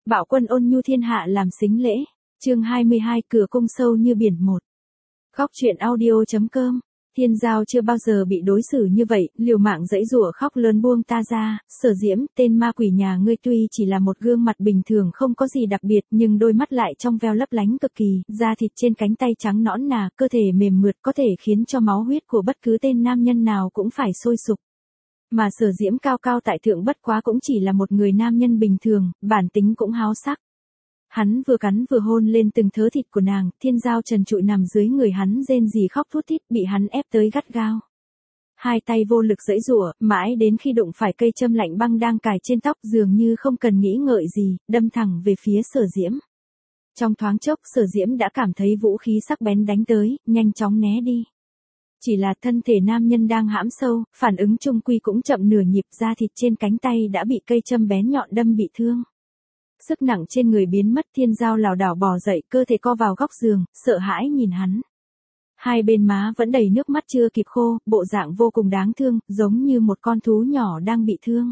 Bạo quân ôn nhu thiên hạ làm sính lễ. Chương 22 cửa cung sâu như biển một. Góc truyện audio.com. Thiên Giao chưa bao giờ bị đối xử như vậy, liều mạng giãy giụa khóc lớn buông ta ra. Sở Diễm, tên ma quỷ nhà ngươi tuy chỉ là một gương mặt bình thường không có gì đặc biệt, nhưng đôi mắt lại trong veo lấp lánh cực kỳ, da thịt trên cánh tay trắng nõn nà, cơ thể mềm mượt có thể khiến cho máu huyết của bất cứ tên nam nhân nào cũng phải sôi sục. Mà Sở Diễm cao cao tại thượng bất quá cũng chỉ là một người nam nhân bình thường, bản tính cũng háo sắc. Hắn vừa cắn vừa hôn lên từng thớ thịt của nàng, Thiên Giao trần trụi nằm dưới người hắn rên rỉ khóc thút thít, bị hắn ép tới gắt gao. Hai tay vô lực giãy giụa, mãi đến khi đụng phải cây châm lạnh băng đang cài trên tóc, dường như không cần nghĩ ngợi gì, đâm thẳng về phía Sở Diễm. Trong thoáng chốc, Sở Diễm đã cảm thấy vũ khí sắc bén đánh tới, nhanh chóng né đi. Chỉ là thân thể nam nhân đang hãm sâu, phản ứng chung quy cũng chậm nửa nhịp, da thịt trên cánh tay đã bị cây châm bén nhọn đâm bị thương. Sức nặng trên người biến mất, Thiên Giao lảo đảo bò dậy, cơ thể co vào góc giường, sợ hãi nhìn hắn. Hai bên má vẫn đầy nước mắt chưa kịp khô, bộ dạng vô cùng đáng thương, giống như một con thú nhỏ đang bị thương.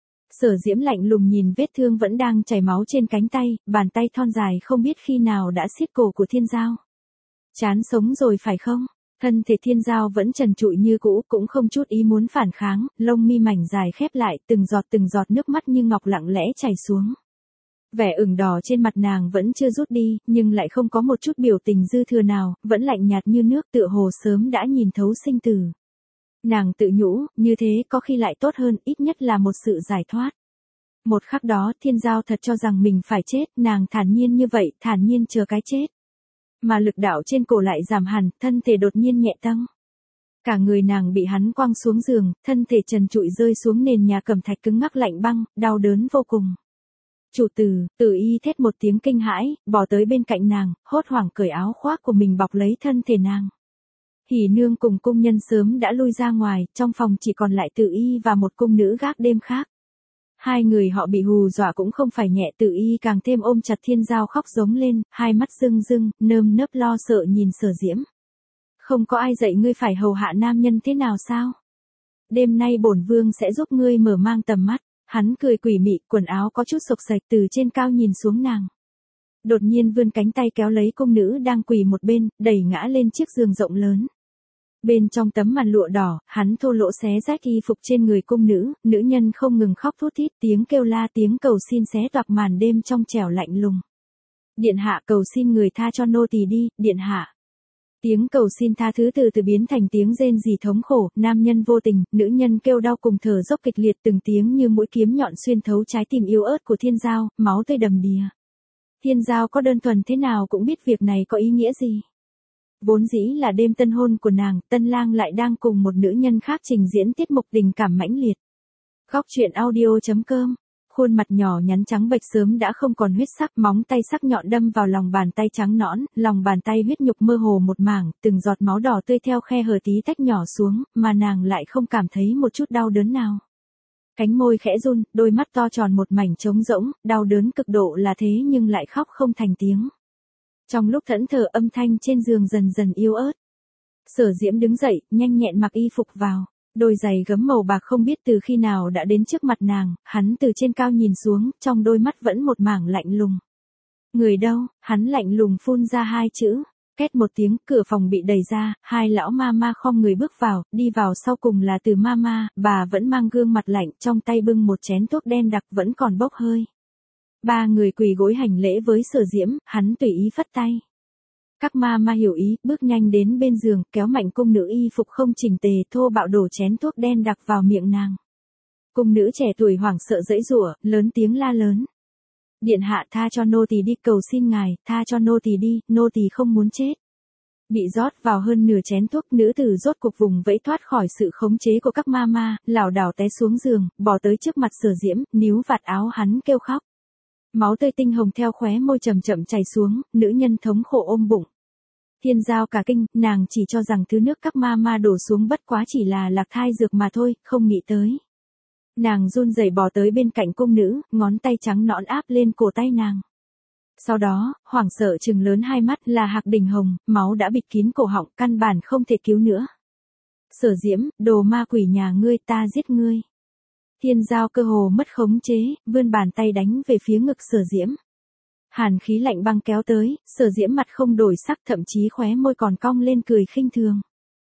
Sở Diễm lạnh lùng nhìn vết thương vẫn đang chảy máu trên cánh tay, bàn tay thon dài không biết khi nào đã siết cổ của Thiên Giao. Chán sống rồi phải không? Thân thể Thiên Giao vẫn trần trụi như cũ, cũng không chút ý muốn phản kháng, lông mi mảnh dài khép lại, từng giọt nước mắt như ngọc lặng lẽ chảy xuống. Vẻ ửng đỏ trên mặt nàng vẫn chưa rút đi, nhưng lại không có một chút biểu tình dư thừa nào, vẫn lạnh nhạt như nước, tựa hồ sớm đã nhìn thấu sinh tử. Nàng tự nhủ, như thế có khi lại tốt hơn, ít nhất là một sự giải thoát. Một khắc đó, Thiên Giao thật cho rằng mình phải chết, nàng thản nhiên như vậy, thản nhiên chờ cái chết. Mà lực đạo trên cổ lại giảm hẳn, thân thể đột nhiên nhẹ tăng. Cả người nàng bị hắn quăng xuống giường, thân thể trần trụi rơi xuống nền nhà cẩm thạch cứng ngắc lạnh băng, đau đớn vô cùng. Chủ tử, Tử Y thét một tiếng kinh hãi, bò tới bên cạnh nàng, hốt hoảng cởi áo khoác của mình bọc lấy thân thể nàng. Hỉ nương cùng cung nhân sớm đã lui ra ngoài, trong phòng chỉ còn lại Tử Y và một cung nữ gác đêm khác. Hai người họ bị hù dọa cũng không phải nhẹ, Tử Y càng thêm ôm chặt Thiên Giao khóc giống lên, hai mắt rưng rưng, nơm nớp lo sợ nhìn Sở Diễm. Không có ai dạy ngươi phải hầu hạ nam nhân thế nào sao? Đêm nay bổn vương sẽ giúp ngươi mở mang tầm mắt. Hắn cười quỷ mị, quần áo có chút xộc xệch, từ trên cao nhìn xuống nàng. Đột nhiên vươn cánh tay kéo lấy cung nữ đang quỳ một bên, đẩy ngã lên chiếc giường rộng lớn. Bên trong tấm màn lụa đỏ, hắn thô lỗ xé rách y phục trên người cung nữ nhân không ngừng khóc thút thít, tiếng kêu la tiếng cầu xin xé toạc màn đêm trong trẻo lạnh lùng. Điện hạ cầu xin người tha cho nô tỳ đi, điện hạ. Tiếng cầu xin tha thứ từ từ biến thành tiếng rên rỉ thống khổ, nam nhân vô tình, nữ nhân kêu đau cùng thở dốc kịch liệt, từng tiếng như mũi kiếm nhọn xuyên thấu trái tim yếu ớt của Thiên Giao, máu tươi đầm đìa. Thiên Giao có đơn thuần thế nào cũng biết việc này có ý nghĩa gì. Vốn dĩ là đêm tân hôn của nàng, tân lang lại đang cùng một nữ nhân khác trình diễn tiết mục tình cảm mãnh liệt. Góc truyện audio.com. Khuôn mặt nhỏ nhắn trắng bệch sớm đã không còn huyết sắc, móng tay sắc nhọn đâm vào lòng bàn tay trắng nõn, lòng bàn tay huyết nhục mơ hồ một mảng, từng giọt máu đỏ tươi theo khe hở tí tách nhỏ xuống, mà nàng lại không cảm thấy một chút đau đớn nào. Cánh môi khẽ run, đôi mắt to tròn một mảnh trống rỗng, đau đớn cực độ là thế nhưng lại khóc không thành tiếng. Trong lúc thẫn thờ, âm thanh trên giường dần dần yếu ớt. Sở Diễm đứng dậy, nhanh nhẹn mặc y phục vào. Đôi giày gấm màu bạc không biết từ khi nào đã đến trước mặt nàng, hắn từ trên cao nhìn xuống, trong đôi mắt vẫn một mảng lạnh lùng. Người đâu? Hắn lạnh lùng phun ra hai chữ. Két một tiếng, cửa phòng bị đẩy ra, hai lão ma ma khom người bước vào, đi vào sau cùng là Từ ma ma, bà vẫn mang gương mặt lạnh, trong tay bưng một chén thuốc đen đặc vẫn còn bốc hơi. Ba người quỳ gối hành lễ với Sở Diễm, hắn tùy ý phất tay. Các ma ma hiểu ý, bước nhanh đến bên giường, kéo mạnh cung nữ y phục không chỉnh tề, thô bạo đổ chén thuốc đen đặc vào miệng nàng. Cung nữ trẻ tuổi hoảng sợ giãy giụa, lớn tiếng la lớn. Điện hạ tha cho nô tỳ đi, cầu xin ngài, tha cho nô tỳ đi, nô tỳ không muốn chết. Bị rót vào hơn nửa chén thuốc, nữ tử rốt cục vùng vẫy thoát khỏi sự khống chế của các ma ma, lảo đảo té xuống giường, bò tới trước mặt Sở Diễm, níu vạt áo hắn kêu khóc. Máu tươi tinh hồng theo khóe môi chậm chậm chảy xuống, nữ nhân thống khổ ôm bụng. Thiên Giao cả kinh, nàng chỉ cho rằng thứ nước các ma ma đổ xuống bất quá chỉ là lạc thai dược mà thôi, không nghĩ tới. Nàng run rẩy bò tới bên cạnh cung nữ, ngón tay trắng nõn áp lên cổ tay nàng. Sau đó, hoảng sợ trừng lớn hai mắt, là Hạc Đình Hồng, máu đã bịt kín cổ họng, căn bản không thể cứu nữa. Sở Diễm, đồ ma quỷ nhà ngươi, ta giết ngươi. Thiên Giao cơ hồ mất khống chế, vươn bàn tay đánh về phía ngực Sở Diễm. Hàn khí lạnh băng kéo tới, Sở Diễm mặt không đổi sắc, thậm chí khóe môi còn cong lên cười khinh thường.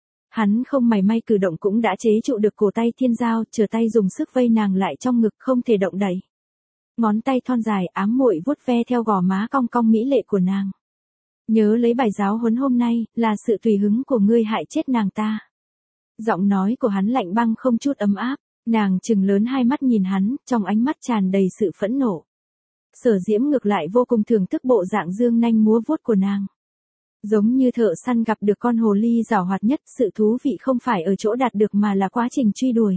Hắn không mảy may cử động cũng đã chế trụ được cổ tay Thiên Giao, trở tay dùng sức vây nàng lại trong ngực không thể động đậy. Ngón tay thon dài ám muội vuốt ve theo gò má cong cong mỹ lệ của nàng. Nhớ lấy bài giáo huấn hôm nay, là sự tùy hứng của ngươi hại chết nàng ta. Giọng nói của hắn lạnh băng không chút ấm áp, nàng trừng lớn hai mắt nhìn hắn, trong ánh mắt tràn đầy sự phẫn nộ. Sở Diễm ngược lại vô cùng thưởng thức bộ dạng dương nanh múa vuốt của nàng. Giống như thợ săn gặp được con hồ ly giảo hoạt nhất, sự thú vị không phải ở chỗ đạt được mà là quá trình truy đuổi.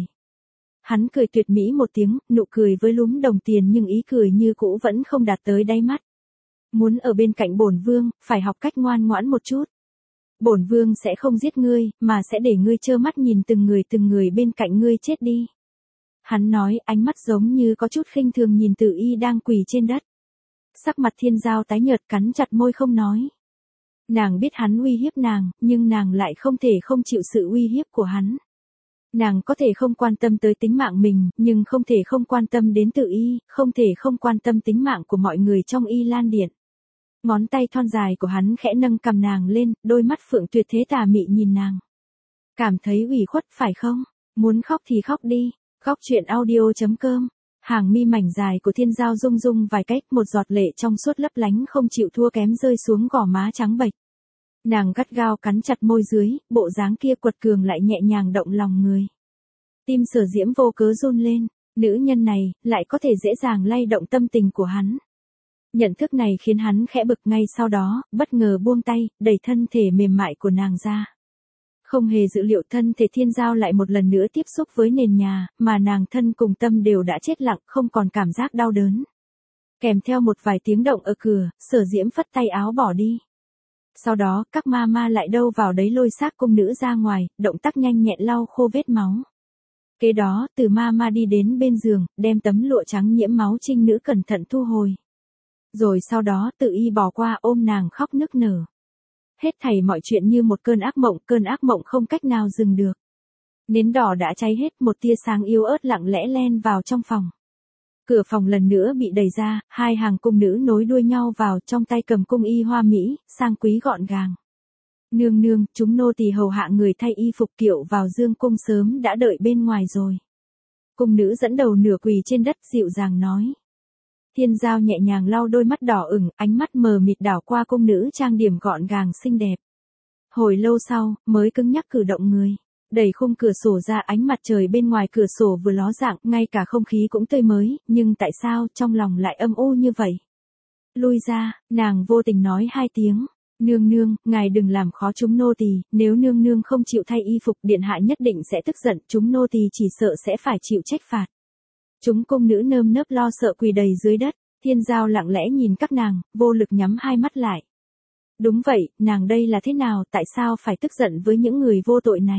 Hắn cười tuyệt mỹ một tiếng, nụ cười với lúm đồng tiền nhưng ý cười như cũ vẫn không đạt tới đáy mắt. Muốn ở bên cạnh bổn vương, phải học cách ngoan ngoãn một chút. Bổn vương sẽ không giết ngươi, mà sẽ để ngươi trơ mắt nhìn từng người bên cạnh ngươi chết đi. Hắn nói, ánh mắt giống như có chút khinh thường nhìn Tử Y đang quỳ trên đất. Sắc mặt Thiên Giao tái nhợt, cắn chặt môi không nói. Nàng biết hắn uy hiếp nàng, nhưng nàng lại không thể không chịu sự uy hiếp của hắn. Nàng có thể không quan tâm tới tính mạng mình, nhưng không thể không quan tâm đến Tử Y, không thể không quan tâm tính mạng của mọi người trong Y Lan Điện. Ngón tay thon dài của hắn khẽ nâng cầm nàng lên, đôi mắt phượng tuyệt thế tà mị nhìn nàng. Cảm thấy ủy khuất phải không? Muốn khóc thì khóc đi. Khóc chuyện audio.com. Hàng mi mảnh dài của Thiên Giao rung rung vài cách, một giọt lệ trong suốt lấp lánh không chịu thua kém rơi xuống gò má trắng bệch. Nàng gắt gao cắn chặt môi dưới, bộ dáng kia quật cường lại nhẹ nhàng động lòng người. Tim Sở Diễm vô cớ run lên, nữ nhân này lại có thể dễ dàng lay động tâm tình của hắn. Nhận thức này khiến hắn khẽ bực, ngay sau đó, bất ngờ buông tay, đẩy thân thể mềm mại của nàng ra. Không hề dự liệu thân thể Thiên Giao lại một lần nữa tiếp xúc với nền nhà, mà nàng thân cùng tâm đều đã chết lặng, không còn cảm giác đau đớn. Kèm theo một vài tiếng động ở cửa, Sở Diễm phất tay áo bỏ đi. Sau đó, các ma ma lại đâu vào đấy lôi xác cung nữ ra ngoài, động tác nhanh nhẹn lau khô vết máu. Kế đó, Từ ma ma đi đến bên giường, đem tấm lụa trắng nhiễm máu trinh nữ cẩn thận thu hồi. Rồi sau đó Tự Y bỏ qua ôm nàng khóc nức nở. Hết thảy mọi chuyện như một cơn ác mộng không cách nào dừng được. Nến đỏ đã cháy hết, một tia sáng yếu ớt lặng lẽ len vào trong phòng. Cửa phòng lần nữa bị đẩy ra, hai hàng cung nữ nối đuôi nhau vào, trong tay cầm cung y hoa mỹ, sang quý gọn gàng. Nương nương, chúng nô tỳ hầu hạ người thay y phục kiệu vào dương cung sớm đã đợi bên ngoài rồi. Cung nữ dẫn đầu nửa quỳ trên đất dịu dàng nói. Thiên Giao nhẹ nhàng lau đôi mắt đỏ ửng, ánh mắt mờ mịt đảo qua cung nữ trang điểm gọn gàng xinh đẹp. Hồi lâu sau, mới cứng nhắc cử động người. Đẩy khung cửa sổ ra, ánh mặt trời bên ngoài cửa sổ vừa ló dạng, ngay cả không khí cũng tươi mới, nhưng tại sao trong lòng lại âm u như vậy? Lui ra, nàng vô tình nói hai tiếng. Nương nương, ngài đừng làm khó chúng nô tỳ, nếu nương nương không chịu thay y phục, điện hạ nhất định sẽ tức giận, chúng nô tỳ chỉ sợ sẽ phải chịu trách phạt. Chúng cung nữ nơm nớp lo sợ quỳ đầy dưới đất, Thiên Giao lặng lẽ nhìn các nàng, vô lực nhắm hai mắt lại. Đúng vậy, nàng đây là thế nào, tại sao phải tức giận với những người vô tội này?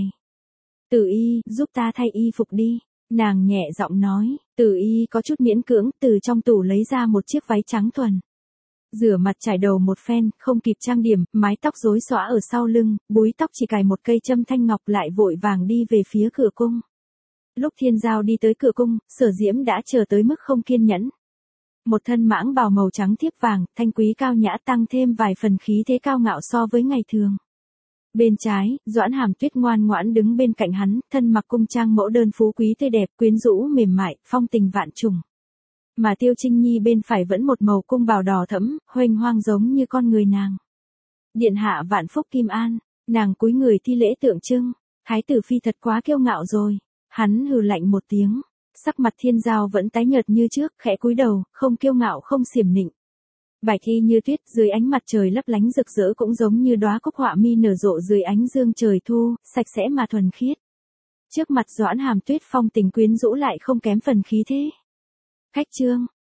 Tử Y, giúp ta thay y phục đi. Nàng nhẹ giọng nói, Tử Y có chút miễn cưỡng, từ trong tủ lấy ra một chiếc váy trắng thuần. Rửa mặt chải đầu một phen, không kịp trang điểm, mái tóc rối xõa ở sau lưng, búi tóc chỉ cài một cây châm thanh ngọc, lại vội vàng đi về phía cửa cung. Lúc Thiên Giao đi tới cửa cung, Sở Diễm đã chờ tới mức không kiên nhẫn. Một thân mãng bào màu trắng thiếp vàng, thanh quý cao nhã, tăng thêm vài phần khí thế cao ngạo so với ngày thường. Bên trái, Doãn Hàm Tuyết ngoan ngoãn đứng bên cạnh hắn, thân mặc cung trang mẫu đơn phú quý tươi đẹp, quyến rũ mềm mại, phong tình vạn trùng. Mà Tiêu Trinh Nhi bên phải vẫn một màu cung bào đỏ thẫm, huênh hoang giống như con người nàng. Điện hạ vạn phúc kim an, nàng cúi người thi lễ tượng trưng. Thái tử phi thật quá kiêu ngạo rồi. Hắn hừ lạnh một tiếng, sắc mặt Thiên Giao vẫn tái nhợt như trước, khẽ cúi đầu, không kiêu ngạo không xiểm nịnh. Bạch y như tuyết, dưới ánh mặt trời lấp lánh rực rỡ, cũng giống như đóa cúc họa mi nở rộ dưới ánh dương trời thu, sạch sẽ mà thuần khiết. Trước mặt Doãn Hàm Tuyết phong tình quyến rũ lại không kém phần khí thế. Khách trương,